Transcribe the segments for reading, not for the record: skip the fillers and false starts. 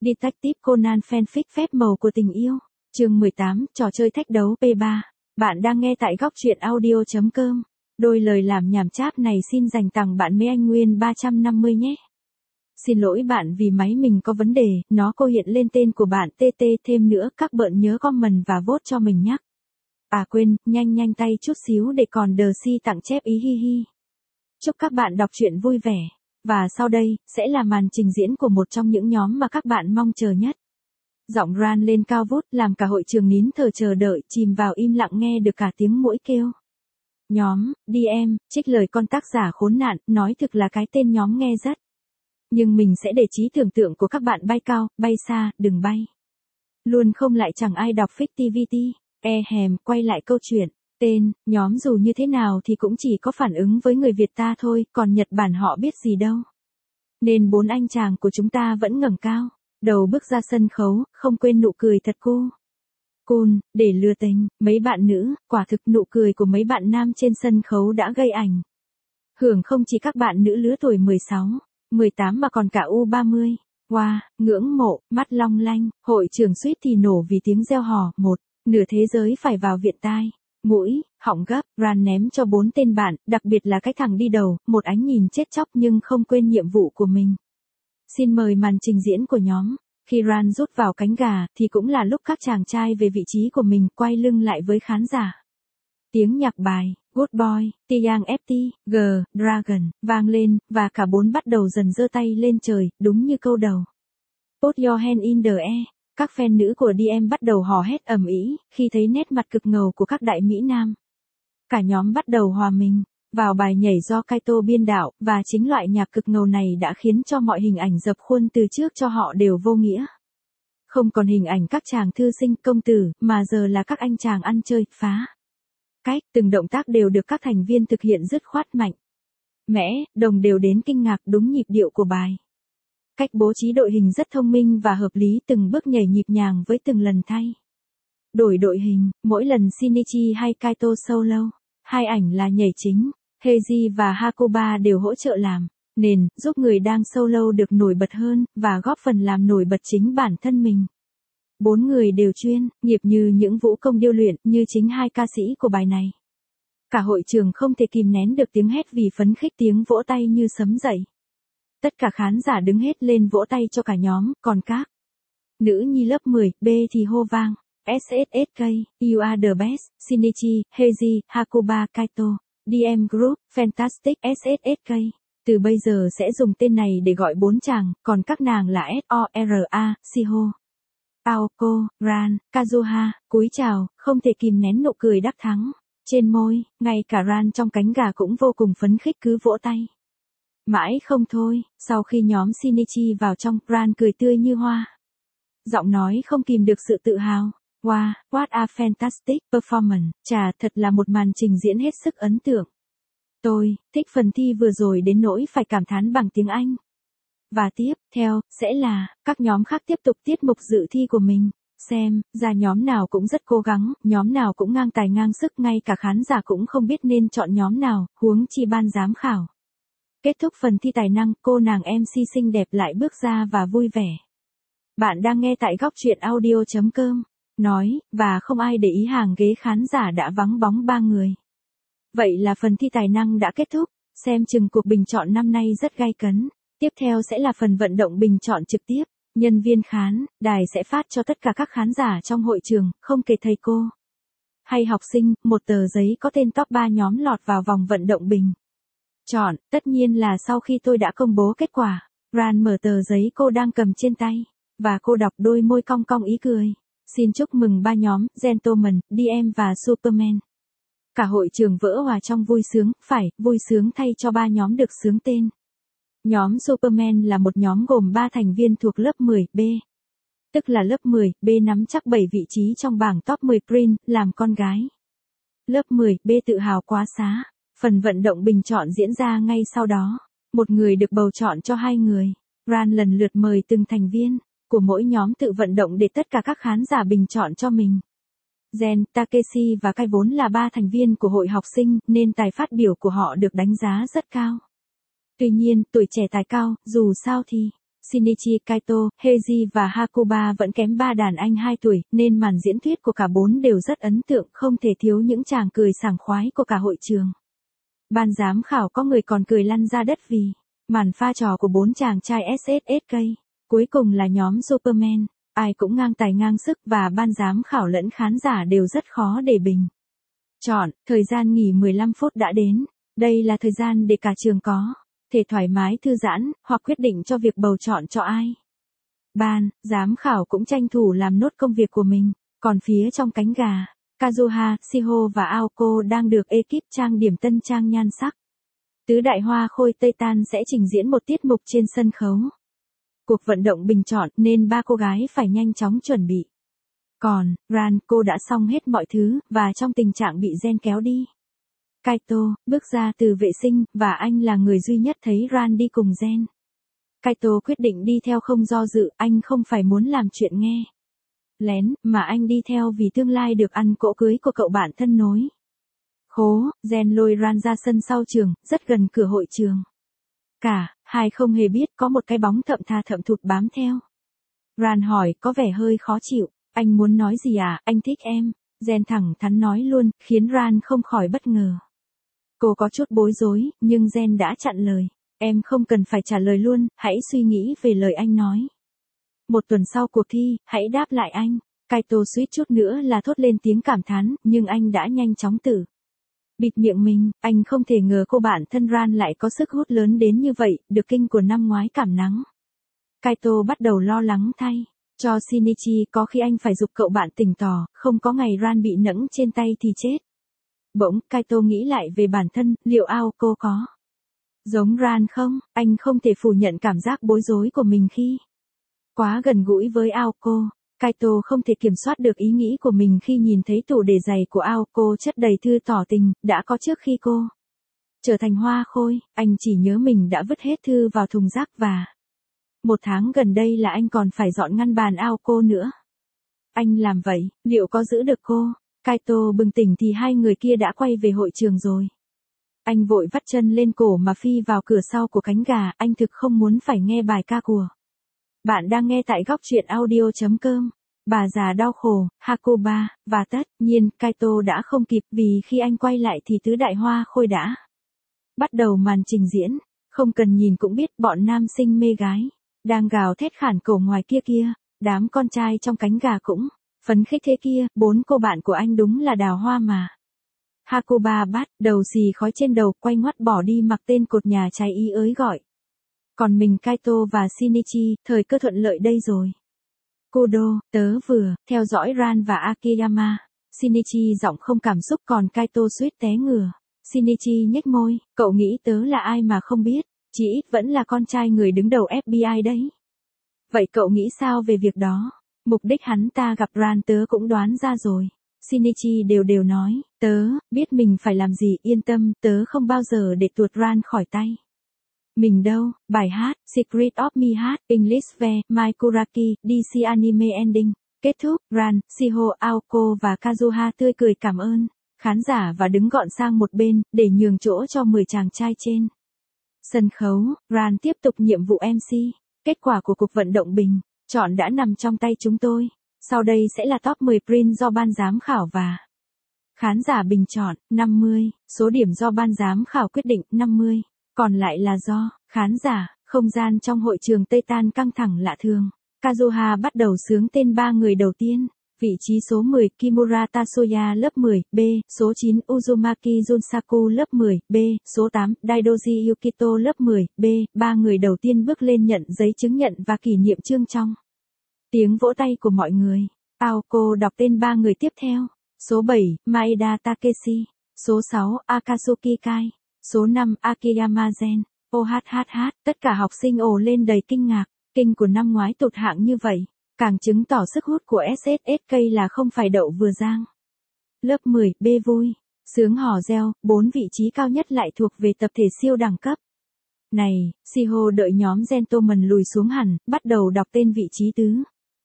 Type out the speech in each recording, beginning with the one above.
Detective Conan fanfic phép màu của tình yêu. Chương 18, trò chơi thách đấu P3. Bạn đang nghe tại góc truyện audio.com. Đôi lời làm nhảm cháp này xin dành tặng bạn mấy anh Nguyên 350 nhé. Xin lỗi bạn vì máy mình có vấn đề, nó cô hiện lên tên của bạn TT thêm nữa, các bạn nhớ comment và vote cho mình nhé. À quên, nhanh tay chút xíu để còn đờ si tặng chép ý hi hi. Chúc các bạn đọc truyện vui vẻ. Và sau đây, sẽ là màn trình diễn của một trong những nhóm mà các bạn mong chờ nhất. Giọng Ran lên cao vút làm cả hội trường nín thở chờ đợi, chìm vào im lặng nghe được cả tiếng muỗi kêu. Nhóm, DM, trích lời con tác giả khốn nạn, nói thực là cái tên nhóm nghe rất. Nhưng mình sẽ để trí tưởng tượng của các bạn bay cao, bay xa, đừng bay. Luôn không lại chẳng ai đọc Fictivity, quay lại câu chuyện. Tên, nhóm dù như thế nào thì cũng chỉ có phản ứng với người Việt ta thôi, còn Nhật Bản họ biết gì đâu. Nên bốn anh chàng của chúng ta vẫn ngẩng cao, đầu bước ra sân khấu, không quên nụ cười thật cool, để lừa tình, mấy bạn nữ, quả thực nụ cười của mấy bạn nam trên sân khấu đã gây ảnh hưởng không chỉ các bạn nữ lứa tuổi 16, 18 mà còn cả U30. Wow, ngưỡng mộ, mắt long lanh, hội trường suýt thì nổ vì tiếng reo hò, nửa thế giới phải vào viện tai. Mũi, họng gấp, Ran ném cho 4 tên bạn, đặc biệt là cái thằng đi đầu, một ánh nhìn chết chóc nhưng không quên nhiệm vụ của mình. Xin mời màn trình diễn của nhóm. Khi Ran rút vào cánh gà, thì cũng là lúc các chàng trai về vị trí của mình, quay lưng lại với khán giả. Tiếng nhạc bài, Good Boy, Tiang FT, G, Dragon, vang lên, và cả 4 bắt đầu dần giơ tay lên trời, đúng như câu đầu. Put your hand in the air. Các fan nữ của DM bắt đầu hò hét ầm ĩ khi thấy nét mặt cực ngầu của các đại mỹ nam. Cả nhóm bắt đầu hòa mình vào bài nhảy do Kaito biên đạo, và chính loại nhạc cực ngầu này đã khiến cho mọi hình ảnh dập khuôn từ trước cho họ đều vô nghĩa. Không còn hình ảnh các chàng thư sinh công tử, mà giờ là các anh chàng ăn chơi, phá cách, từng động tác đều được các thành viên thực hiện dứt khoát mạnh mẽ, đồng đều đến kinh ngạc, đúng nhịp điệu của bài. Cách bố trí đội hình rất thông minh và hợp lý, từng bước nhảy nhịp nhàng với từng lần thay đổi đội hình, mỗi lần Shinichi hay Kaito solo, hai ảnh là nhảy chính, Heiji và Hakuba đều hỗ trợ làm nền, giúp người đang solo được nổi bật hơn, và góp phần làm nổi bật chính bản thân mình. 4 người đều chuyên nghiệp như những vũ công điêu luyện, như chính hai ca sĩ của bài này. Cả hội trường không thể kìm nén được tiếng hét vì phấn khích, tiếng vỗ tay như sấm dậy. Tất cả khán giả đứng hết lên vỗ tay cho cả nhóm, còn các nữ nhi lớp 10, B thì hô vang. SSSK, you are the best, Shinichi, Heiji, Hakuba, Kaito, DM Group, Fantastic SSSK. Từ bây giờ sẽ dùng tên này để gọi 4 chàng, còn các nàng là SORA, Shiho, Aoko, Ran, Kazuha. Cúi chào, không thể kìm nén nụ cười đắc thắng trên môi, ngay cả Ran trong cánh gà cũng vô cùng phấn khích cứ vỗ tay mãi không thôi. Sau khi nhóm Shinichi vào trong, Ran cười tươi như hoa. Giọng nói không kìm được sự tự hào. Wow, what a fantastic performance. Chà, thật là một màn trình diễn hết sức ấn tượng. Tôi thích phần thi vừa rồi đến nỗi phải cảm thán bằng tiếng Anh. Và tiếp theo, sẽ là các nhóm khác tiếp tục tiết mục dự thi của mình. Xem ra nhóm nào cũng rất cố gắng, nhóm nào cũng ngang tài ngang sức, ngay cả khán giả cũng không biết nên chọn nhóm nào, huống chi ban giám khảo. Kết thúc phần thi tài năng, cô nàng MC xinh đẹp lại bước ra và vui vẻ. Bạn đang nghe tại góc truyện audio.com. Nói, và không ai để ý hàng ghế khán giả đã vắng bóng 3 người. Vậy là phần thi tài năng đã kết thúc, xem chừng cuộc bình chọn năm nay rất gay cấn. Tiếp theo sẽ là phần vận động bình chọn trực tiếp. Nhân viên khán đài sẽ phát cho tất cả các khán giả trong hội trường, không kể thầy cô hay học sinh, một tờ giấy có tên top 3 nhóm lọt vào vòng vận động bình chọn. Tất nhiên là sau khi tôi đã công bố kết quả. Ran mở tờ giấy cô đang cầm trên tay, và cô đọc, đôi môi cong cong ý cười. Xin chúc mừng 3 nhóm, Gentleman, DM và Superman. Cả hội trường vỡ hòa trong vui sướng, phải, vui sướng thay cho 3 nhóm được xướng tên. Nhóm Superman là một nhóm gồm 3 thành viên thuộc lớp 10B. Tức là lớp 10B nắm chắc 7 vị trí trong bảng top 10 Green, làm con gái. Lớp 10B tự hào quá xá. Phần vận động bình chọn diễn ra ngay sau đó. Một người được bầu chọn cho 2 người. Ran lần lượt mời từng thành viên của mỗi nhóm tự vận động để tất cả các khán giả bình chọn cho mình. Gen, Takeshi và Kai vốn là 3 thành viên của hội học sinh, nên tài phát biểu của họ được đánh giá rất cao. Tuy nhiên, tuổi trẻ tài cao, dù sao thì Shinichi Kaito, Heiji và Hakuba vẫn kém ba đàn anh 2 tuổi, nên màn diễn thuyết của cả bốn đều rất ấn tượng, không thể thiếu những tràng cười sảng khoái của cả hội trường. Ban giám khảo có người còn cười lăn ra đất vì màn pha trò của bốn chàng trai SSSK. Cuối cùng là nhóm Superman, ai cũng ngang tài ngang sức và ban giám khảo lẫn khán giả đều rất khó để bình chọn. Thời gian nghỉ 15 phút đã đến. Đây là thời gian để cả trường có thể thoải mái thư giãn, hoặc quyết định cho việc bầu chọn cho ai. Ban giám khảo cũng tranh thủ làm nốt công việc của mình. Còn phía trong cánh gà, Kazuha, Shiho và Aoko đang được ekip trang điểm tân trang nhan sắc. Tứ đại hoa khôi Tây Tan sẽ trình diễn một tiết mục trên sân khấu. Cuộc vận động bình chọn nên ba cô gái phải nhanh chóng chuẩn bị. Còn, Ran, cô đã xong hết mọi thứ, và trong tình trạng bị Gen kéo đi. Kaito, bước ra từ vệ sinh, và anh là người duy nhất thấy Ran đi cùng Gen. Kaito quyết định đi theo không do dự, anh không phải muốn làm chuyện nghe lén, mà anh đi theo vì tương lai được ăn cỗ cưới của cậu bạn thân nối. Khố, Gen lôi Ran ra sân sau trường, rất gần cửa hội trường. Cả hai không hề biết có một cái bóng thậm tha thậm thụt bám theo. Ran hỏi có vẻ hơi khó chịu, anh muốn nói gì à, anh thích em. Gen thẳng thắn nói luôn, khiến Ran không khỏi bất ngờ. Cô có chút bối rối, nhưng Gen đã chặn lời. Em không cần phải trả lời luôn, hãy suy nghĩ về lời anh nói. Một tuần sau cuộc thi, hãy đáp lại anh. Kaito suýt chút nữa là thốt lên tiếng cảm thán, nhưng anh đã nhanh chóng bịt miệng mình. Anh không thể ngờ cô bạn thân Ran lại có sức hút lớn đến như vậy, được kinh của năm ngoái cảm nắng. Kaito bắt đầu lo lắng thay cho Shinichi, có khi anh phải giục cậu bạn tỉnh tỏ, không có ngày Ran bị nẫng trên tay thì chết. Bỗng, Kaito nghĩ lại về bản thân, liệu Aoko có giống Ran không? Anh không thể phủ nhận cảm giác bối rối của mình khi quá gần gũi với Aoko. Kaito không thể kiểm soát được ý nghĩ của mình khi nhìn thấy tủ để giày của Aoko chất đầy thư tỏ tình, đã có trước khi cô trở thành hoa khôi. Anh chỉ nhớ mình đã vứt hết thư vào thùng rác và một tháng gần đây là anh còn phải dọn ngăn bàn Aoko nữa. Anh làm vậy, liệu có giữ được cô? Kaito bừng tỉnh thì hai người kia đã quay về hội trường rồi. Anh vội vắt chân lên cổ mà phi vào cửa sau của cánh gà, anh thực không muốn phải nghe bài ca của bạn đang nghe tại góc truyện audio.com. Bà già đau khổ, Hakuba, và tất nhiên, Kaito đã không kịp vì khi anh quay lại thì tứ đại hoa khôi đã bắt đầu màn trình diễn. Không cần nhìn cũng biết bọn nam sinh mê gái đang gào thét khản cổ ngoài kia. Đám con trai trong cánh gà cũng phấn khích thế kia, bốn cô bạn của anh đúng là đào hoa mà. Hakuba bắt đầu xì khói trên đầu, quay ngoắt bỏ đi mặc tên cột nhà trái ý ới gọi. Còn mình Kaito và Shinichi, thời cơ thuận lợi đây rồi. Kudo, tớ vừa theo dõi Ran và Akiyama. Shinichi giọng không cảm xúc, còn Kaito suýt té ngửa. Shinichi nhếch môi, cậu nghĩ tớ là ai mà không biết, chỉ ít vẫn là con trai người đứng đầu FBI đấy. Vậy cậu nghĩ sao về việc đó? Mục đích hắn ta gặp Ran tớ cũng đoán ra rồi. Shinichi đều nói, tớ biết mình phải làm gì, yên tâm, tớ không bao giờ để tuột Ran khỏi tay mình đâu. Bài hát Secret of Me hát English ve My Kuraki DC Anime Ending kết thúc. Ran, Shiho, Aoko và Kazuha tươi cười cảm ơn khán giả và đứng gọn sang một bên để nhường chỗ cho 10 chàng trai trên sân khấu. Ran tiếp tục nhiệm vụ MC. Kết quả của cuộc vận động bình chọn đã nằm trong tay chúng tôi. Sau đây sẽ là top 10 print do ban giám khảo và khán giả bình chọn. 50, số điểm do ban giám khảo quyết định. 50, còn lại là do khán giả. Không gian trong hội trường Tây Tan căng thẳng lạ thường. Kazuha bắt đầu xướng tên ba người đầu tiên. Vị trí số 10, Kimura Tasoya lớp 10, B, số 9, Uzumaki Junsaku lớp 10, B, số 8, Daidoji Yukito lớp 10, B, ba người đầu tiên bước lên nhận giấy chứng nhận và kỷ niệm chương trong tiếng vỗ tay của mọi người. Aoko đọc tên ba người tiếp theo. Số 7, Maeda Takeshi. Số 6, Akatsuki Kai. Số 5, Akiyama Gen. OHHH, tất cả học sinh ồ lên đầy kinh ngạc. Kinh của năm ngoái tụt hạng như vậy, càng chứng tỏ sức hút của SSSK là không phải đậu vừa giang. Lớp 10, B vui. Sướng hò reo, 4 vị trí cao nhất lại thuộc về tập thể siêu đẳng cấp. Này, Shiho đợi nhóm gentleman lùi xuống hẳn, bắt đầu đọc tên vị trí tứ.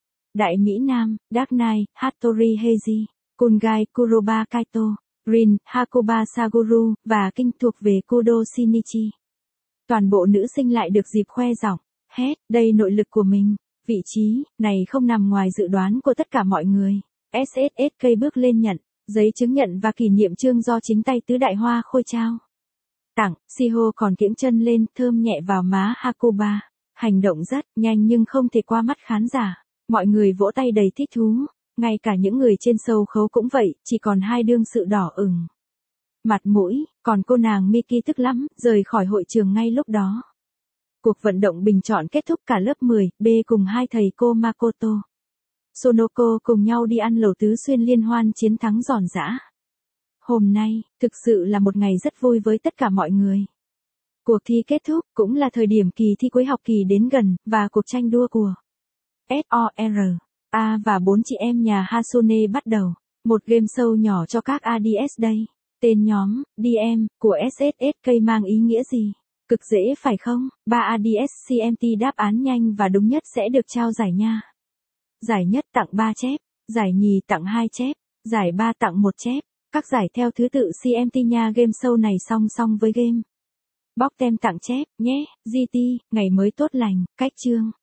Đại Mỹ Nam, Dark Knight, Hattori Heiji, Kungai Kuroba Kaito, Rin, Hakuba Saguru, và Kinh thuộc về Kudo Shinichi. Toàn bộ nữ sinh lại được dịp khoe giọng. Hét, đây nội lực của mình. Vị trí này không nằm ngoài dự đoán của tất cả mọi người. SSSK bước lên nhận, giấy chứng nhận và kỷ niệm chương do chính tay tứ đại hoa khôi trao tặng. Shiho còn kiễng chân lên, thơm nhẹ vào má Hakuba. Hành động rất nhanh nhưng không thể qua mắt khán giả. Mọi người vỗ tay đầy thích thú. Ngay cả những người trên sâu khấu cũng vậy, chỉ còn hai đương sự đỏ ửng mặt mũi, còn cô nàng Miki tức lắm, rời khỏi hội trường ngay lúc đó. Cuộc vận động bình chọn kết thúc, cả lớp 10B cùng hai thầy cô Makoto, Sonoko cùng nhau đi ăn lẩu tứ xuyên liên hoan chiến thắng giòn giã. Hôm nay, thực sự là một ngày rất vui với tất cả mọi người. Cuộc thi kết thúc, cũng là thời điểm kỳ thi cuối học kỳ đến gần, và cuộc tranh đua của SORA và 4 chị em nhà Hasune bắt đầu. Một game show nhỏ cho các ADS đây. Tên nhóm, DM, của SSSK mang ý nghĩa gì? Cực dễ phải không? 3 ADS CMT đáp án nhanh và đúng nhất sẽ được trao giải nha. Giải nhất tặng 3 chép, giải nhì tặng 2 chép, giải 3 tặng 1 chép. Các giải theo thứ tự CMT nha. Game show này song song với game bóc tem tặng chép nhé. GT, ngày mới tốt lành, cách chương.